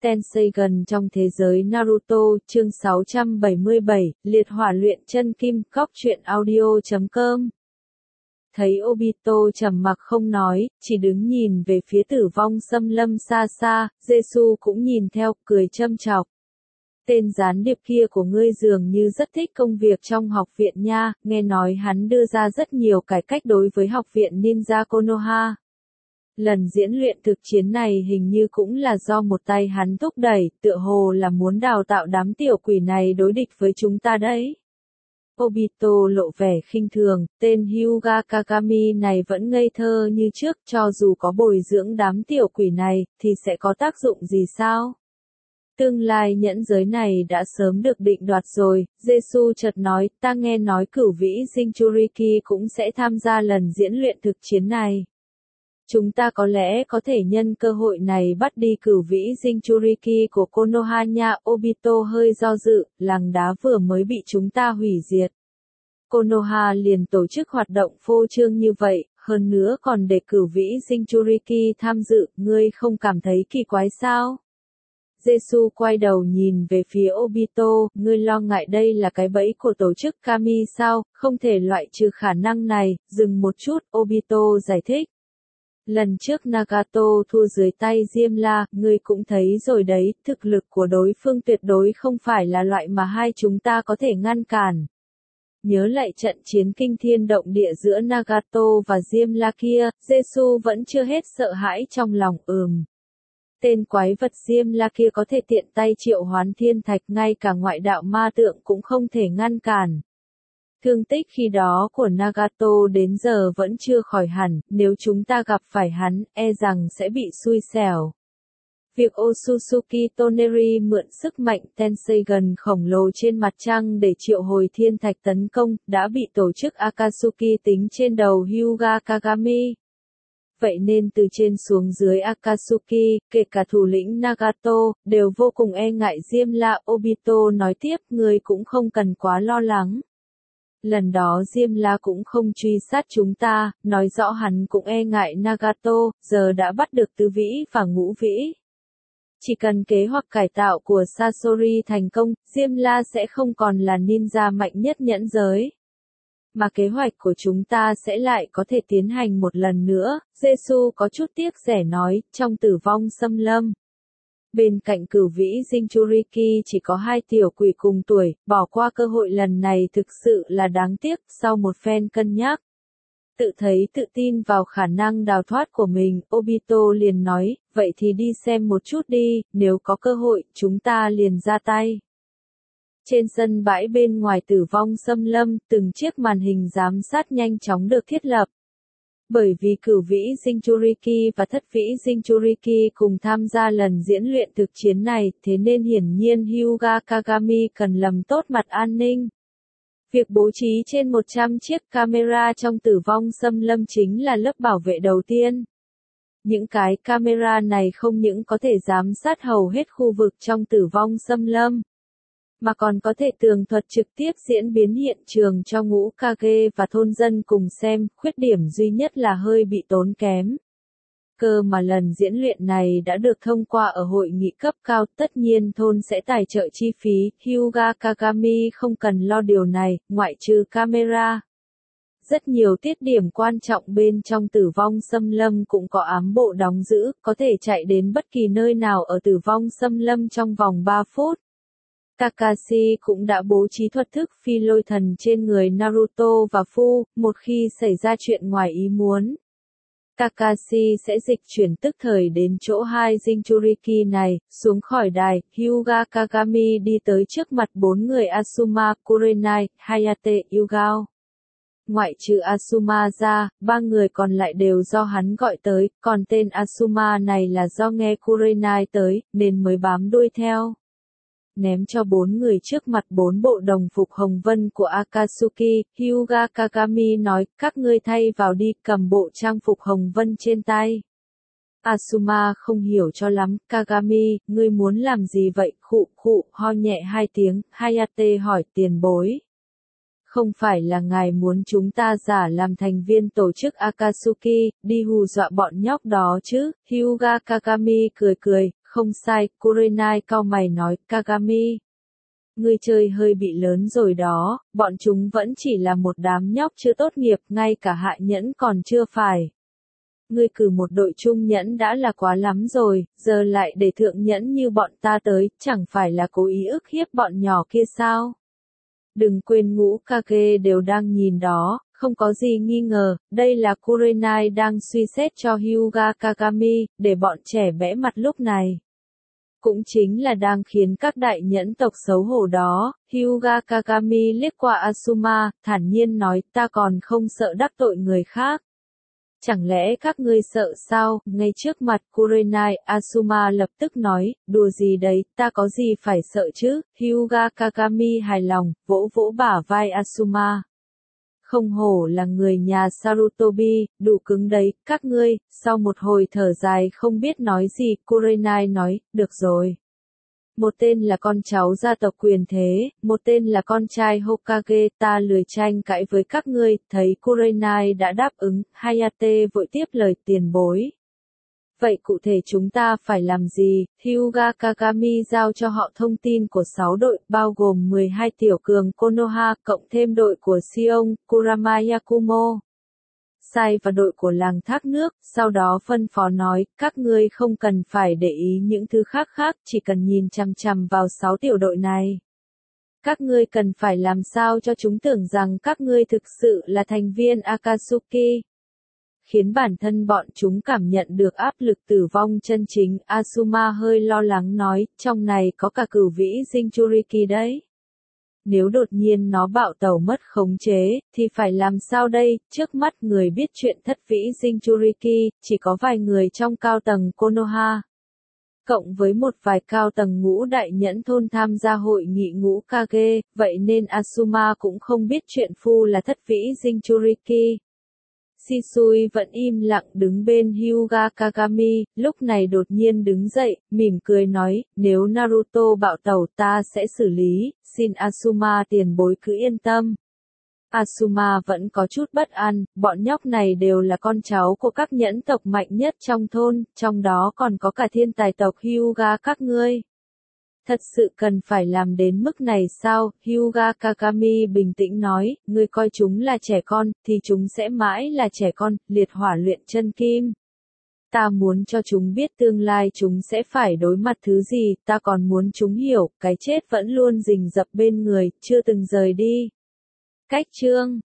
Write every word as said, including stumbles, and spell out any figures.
Tenseigan trong thế giới Naruto, chương sáu trăm bảy mươi bảy, liệt hỏa luyện chân kim, góc truyện audio chấm com. Thấy Obito trầm mặc không nói, chỉ đứng nhìn về phía tử vong xâm lâm xa xa, Jesu cũng nhìn theo, cười châm chọc. Tên gián điệp kia của ngươi dường như rất thích công việc trong học viện nha, nghe nói hắn đưa ra rất nhiều cải cách đối với học viện Ninja Konoha. Lần diễn luyện thực chiến này hình như cũng là do một tay hắn thúc đẩy, tựa hồ là muốn đào tạo đám tiểu quỷ này đối địch với chúng ta đấy. Obito lộ vẻ khinh thường, tên Hyuga Kagami này vẫn ngây thơ như trước, cho dù có bồi dưỡng đám tiểu quỷ này, thì sẽ có tác dụng gì sao? Tương lai nhẫn giới này đã sớm được định đoạt rồi, Jesu chợt nói, ta nghe nói cửu vĩ Jinchuriki cũng sẽ tham gia lần diễn luyện thực chiến này. Chúng ta có lẽ có thể nhân cơ hội này bắt đi cửu vĩ Jinchuriki của Konoha nha. Obito hơi do dự, làng đá vừa mới bị chúng ta hủy diệt. Konoha liền tổ chức hoạt động phô trương như vậy, hơn nữa còn để cửu vĩ Jinchuriki tham dự, ngươi không cảm thấy kỳ quái sao? Jesu quay đầu nhìn về phía Obito, ngươi lo ngại đây là cái bẫy của tổ chức Kami sao, không thể loại trừ khả năng này, dừng một chút, Obito giải thích. Lần trước Nagato thua dưới tay Diêm La, ngươi cũng thấy rồi đấy, thực lực của đối phương tuyệt đối không phải là loại mà hai chúng ta có thể ngăn cản. Nhớ lại trận chiến kinh thiên động địa giữa Nagato và Diêm La kia, Jesu vẫn chưa hết sợ hãi trong lòng, ừm. Tên quái vật Diêm La kia có thể tiện tay triệu hoán thiên thạch, ngay cả ngoại đạo ma tượng cũng không thể ngăn cản. Thương tích khi đó của Nagato đến giờ vẫn chưa khỏi hẳn, nếu chúng ta gặp phải hắn, e rằng sẽ bị xui xẻo. Việc Otsutsuki Toneri mượn sức mạnh Tenseigan khổng lồ trên mặt trăng để triệu hồi thiên thạch tấn công, đã bị tổ chức Akatsuki tính trên đầu Hyuga Kagami. Vậy nên từ trên xuống dưới Akatsuki, kể cả thủ lĩnh Nagato, đều vô cùng e ngại Diêm La. Obito nói tiếp, ngươi cũng không cần quá lo lắng. Lần đó Diêm La cũng không truy sát chúng ta, nói rõ hắn cũng e ngại Nagato, giờ đã bắt được tứ vĩ và ngũ vĩ. Chỉ cần kế hoạch cải tạo của Sasori thành công, Diêm La sẽ không còn là ninja mạnh nhất nhẫn giới. Mà kế hoạch của chúng ta sẽ lại có thể tiến hành một lần nữa, Jesu có chút tiếc rẻ nói, trong tử vong xâm lâm. Bên cạnh cửu vĩ Jinchuriki chỉ có hai tiểu quỷ cùng tuổi, bỏ qua cơ hội lần này thực sự là đáng tiếc. Sau một phen cân nhắc, tự thấy tự tin vào khả năng đào thoát của mình, Obito liền nói, vậy thì đi xem một chút đi, nếu có cơ hội, chúng ta liền ra tay. Trên sân bãi bên ngoài tử vong xâm lâm, từng chiếc màn hình giám sát nhanh chóng được thiết lập. Bởi vì cửu vĩ Jinchuriki và thất vĩ Jinchuriki cùng tham gia lần diễn luyện thực chiến này, thế nên hiển nhiên Hyuga Kagami cần lầm tốt mặt an ninh. Việc bố trí trên một trăm chiếc camera trong tử vong xâm lâm chính là lớp bảo vệ đầu tiên. Những cái camera này không những có thể giám sát hầu hết khu vực trong tử vong xâm lâm, mà còn có thể tường thuật trực tiếp diễn biến hiện trường cho ngũ Kage và thôn dân cùng xem, khuyết điểm duy nhất là hơi bị tốn kém. Cơ mà lần diễn luyện này đã được thông qua ở hội nghị cấp cao, tất nhiên thôn sẽ tài trợ chi phí, Hyuga Kagami không cần lo điều này, ngoại trừ camera. Rất nhiều tiết điểm quan trọng bên trong tử vong xâm lâm cũng có ám bộ đóng giữ, có thể chạy đến bất kỳ nơi nào ở tử vong xâm lâm trong vòng ba phút. Kakashi cũng đã bố trí thuật thức phi lôi thần trên người Naruto và Fu, một khi xảy ra chuyện ngoài ý muốn. Kakashi sẽ dịch chuyển tức thời đến chỗ hai Jinchuriki này, xuống khỏi đài, Hyuga Kagami đi tới trước mặt bốn người Asuma, Kurenai, Hayate, Yugao. Ngoại trừ Asuma ra, ba người còn lại đều do hắn gọi tới, còn tên Asuma này là do nghe Kurenai tới, nên mới bám đuôi theo. Ném cho bốn người trước mặt bốn bộ đồng phục hồng vân của Akatsuki, Hyuga Kagami nói, các ngươi thay vào đi, cầm bộ trang phục hồng vân trên tay. Asuma không hiểu cho lắm, Kagami, ngươi muốn làm gì vậy, khụ khụ, ho nhẹ hai tiếng, Hayate hỏi tiền bối. Không phải là ngài muốn chúng ta giả làm thành viên tổ chức Akatsuki, đi hù dọa bọn nhóc đó chứ, Hyuga Kagami cười cười, không sai, Kurenai cau mày nói, Kagami. Ngươi chơi hơi bị lớn rồi đó, bọn chúng vẫn chỉ là một đám nhóc chưa tốt nghiệp, ngay cả hạ nhẫn còn chưa phải. Ngươi cử một đội trung nhẫn đã là quá lắm rồi, giờ lại để thượng nhẫn như bọn ta tới, chẳng phải là cố ý ức hiếp bọn nhỏ kia sao? Đừng quên ngũ Kage đều đang nhìn đó, không có gì nghi ngờ, đây là Kurenai đang suy xét cho Hyuga Kagami, để bọn trẻ bẽ mặt lúc này. Cũng chính là đang khiến các đại nhẫn tộc xấu hổ đó. Hyuga Kagami liếc qua Asuma, thản nhiên nói, ta còn không sợ đắc tội người khác. Chẳng lẽ các ngươi sợ sao? Ngay trước mặt Kurenai, Asuma lập tức nói, đùa gì đấy, ta có gì phải sợ chứ? Hyuga Kagami hài lòng, vỗ vỗ bả vai Asuma. Không hổ là người nhà Sarutobi, đủ cứng đấy, các ngươi. Sau một hồi thở dài không biết nói gì, Kurenai nói, được rồi. Một tên là con cháu gia tộc quyền thế, một tên là con trai Hokage, ta lười tranh cãi với các ngươi. Thấy Kurenai đã đáp ứng, Hayate vội tiếp lời, tiền bối. Vậy cụ thể chúng ta phải làm gì? Hyuga Kagami giao cho họ thông tin của sáu đội, bao gồm mười hai tiểu cường Konoha, cộng thêm đội của Sion, Kurama Yakumo. Sai và đội của làng thác nước, sau đó phân phó nói, các ngươi không cần phải để ý những thứ khác khác, chỉ cần nhìn chằm chằm vào sáu tiểu đội này. Các ngươi cần phải làm sao cho chúng tưởng rằng các ngươi thực sự là thành viên Akatsuki. Khiến bản thân bọn chúng cảm nhận được áp lực tử vong chân chính, Asuma hơi lo lắng nói, trong này có cả cửu vĩ Jinchuriki đấy. Nếu đột nhiên nó bạo tẩu mất khống chế, thì phải làm sao đây? Trước mắt người biết chuyện thất vĩ Jinchuriki, chỉ có vài người trong cao tầng Konoha. Cộng với một vài cao tầng ngũ đại nhẫn thôn tham gia hội nghị ngũ Kage, vậy nên Asuma cũng không biết chuyện Phu là thất vĩ Jinchuriki. Shisui vẫn im lặng đứng bên Hyuga Kagami, lúc này đột nhiên đứng dậy, mỉm cười nói, nếu Naruto bạo tẩu ta sẽ xử lý, xin Asuma tiền bối cứ yên tâm. Asuma vẫn có chút bất an, bọn nhóc này đều là con cháu của các nhẫn tộc mạnh nhất trong thôn, trong đó còn có cả thiên tài tộc Hyuga các ngươi. Thật sự cần phải làm đến mức này sao? Hyuga Kagami bình tĩnh nói, ngươi coi chúng là trẻ con, thì chúng sẽ mãi là trẻ con, liệt hỏa luyện chân kim. Ta muốn cho chúng biết tương lai chúng sẽ phải đối mặt thứ gì, ta còn muốn chúng hiểu, cái chết vẫn luôn rình rập bên người, chưa từng rời đi. Cách chương